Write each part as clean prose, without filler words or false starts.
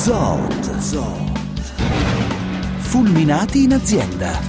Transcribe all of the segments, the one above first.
Zot. Fulminati in azienda.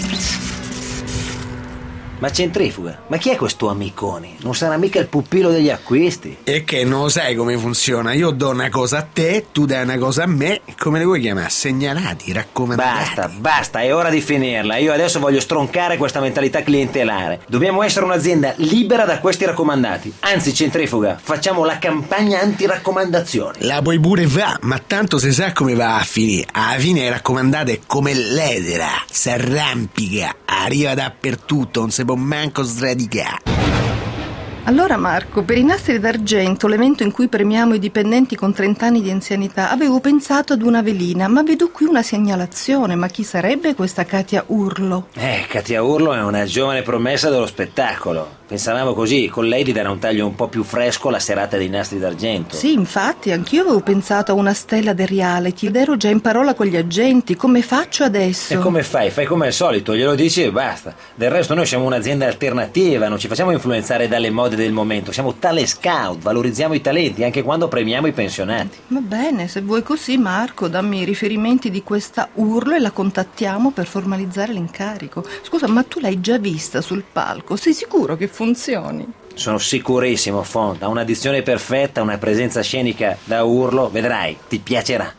Ma centrifuga, ma chi è questo amicone? Non sarà mica il pupillo degli acquisti? E che non lo sai come funziona? Io do una cosa a te, tu dai una cosa a me. Come le vuoi chiamare? Segnalati, raccomandati. Basta, è ora di finirla. Io adesso voglio stroncare questa mentalità clientelare. Dobbiamo essere un'azienda libera da questi raccomandati. Anzi, centrifuga, facciamo la campagna anti-raccomandazioni. La puoi pure fa, ma tanto si sa come va a finire. Alla fine raccomandate è come l'edera, si arrampica, arriva dappertutto, non si può manco sradicare. Allora Marco, per i nastri d'argento, l'evento in cui premiamo i dipendenti con 30 anni di anzianità, avevo pensato ad una velina, ma vedo qui una segnalazione. Ma chi sarebbe questa Katia Urlo? Katia Urlo è una giovane promessa dello spettacolo. Pensavamo così, con lei di dare un taglio un po' più fresco alla serata dei nastri d'argento. Sì, infatti, anch'io avevo pensato a una stella del reality ed ero già in parola con gli agenti. Come faccio adesso? E come fai? Fai come al solito, glielo dici e basta. Del resto noi siamo un'azienda alternativa, non ci facciamo influenzare dalle mode del momento. Siamo tale scout, valorizziamo i talenti anche quando premiamo i pensionati. Va bene, se vuoi così Marco, dammi i riferimenti di questa Urlo e la contattiamo per formalizzare l'incarico. Scusa, ma tu l'hai già vista sul palco? Sei sicuro che funzioni? Sono sicurissimo, Font. Ha una dizione perfetta, una presenza scenica da urlo. Vedrai, ti piacerà.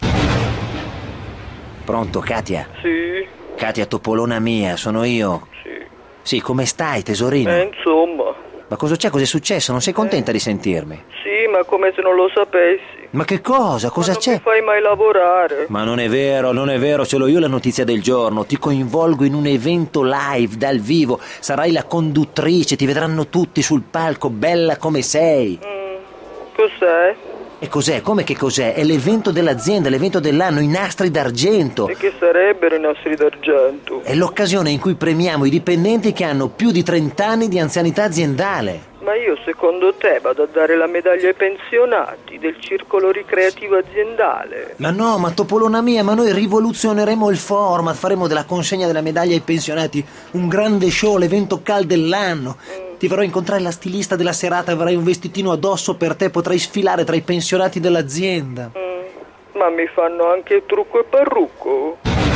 Pronto, Katia? Sì. Katia Topolona mia, sono io. Sì, come stai, tesorino? Insomma. Ma cosa c'è? Cos'è successo? Non sei contenta di sentirmi? Sì, ma come se non lo sapessi. Ma che cosa? Cosa c'è? Non mi fai mai lavorare. Ma non è vero, ce l'ho io la notizia del giorno. Ti coinvolgo in un evento live, dal vivo. Sarai la conduttrice, ti vedranno tutti sul palco, bella come sei. Cos'è? E cos'è? Come che cos'è? È l'evento dell'azienda, l'evento dell'anno, i nastri d'argento. E che sarebbero i nastri d'argento? È l'occasione in cui premiamo i dipendenti che hanno più di 30 anni di anzianità aziendale. Ma io secondo te vado a dare la medaglia ai pensionati del circolo ricreativo aziendale? Ma no, ma Topolona mia, ma noi rivoluzioneremo il format, faremo della consegna della medaglia ai pensionati un grande show, l'evento cal dell'anno. Ti farò incontrare la stilista della serata, avrai un vestitino addosso per te, potrai sfilare tra i pensionati dell'azienda. Ma mi fanno anche trucco e parrucco?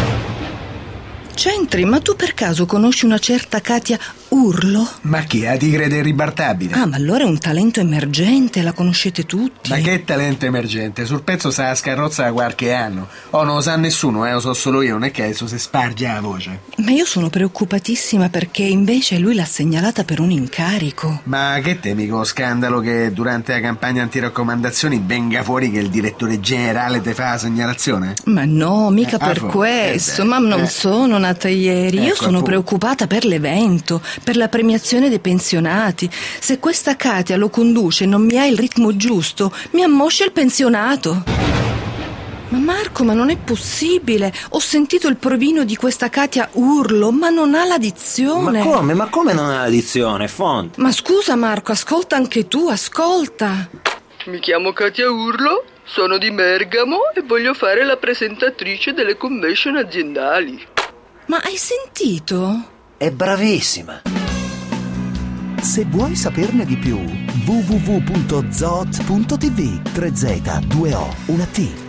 Centri, ma tu per caso conosci una certa Katia Urlo? Ma chi? La tigre del ribaltabile? Ah, ma allora è un talento emergente, la conoscete tutti. Ma che talento emergente? Sul pezzo sta la scarrozza da qualche anno. Oh, non lo sa nessuno, lo so solo io, non è che adesso si sparge la voce. Ma io sono preoccupatissima perché invece lui l'ha segnalata per un incarico. Ma che temico scandalo che durante la campagna antiraccomandazioni venga fuori che il direttore generale te fa la segnalazione? Ma no, mica per questo, ma non sono nata ieri. Io sono preoccupata per l'evento, per la premiazione dei pensionati. Se questa Katia lo conduce e non mi ha il ritmo giusto, mi ammoscia il pensionato. Ma Marco, ma non è possibile. Ho sentito il provino di questa Katia Urlo, ma non ha la dizione. Ma come non ha la dizione, Font? Ma scusa Marco, ascolta anche tu, ascolta. Mi chiamo Katia Urlo, sono di Bergamo e voglio fare la presentatrice delle convention aziendali. Ma hai sentito? È bravissima. Se vuoi saperne di più, www.zot.tv 3Z2O 1T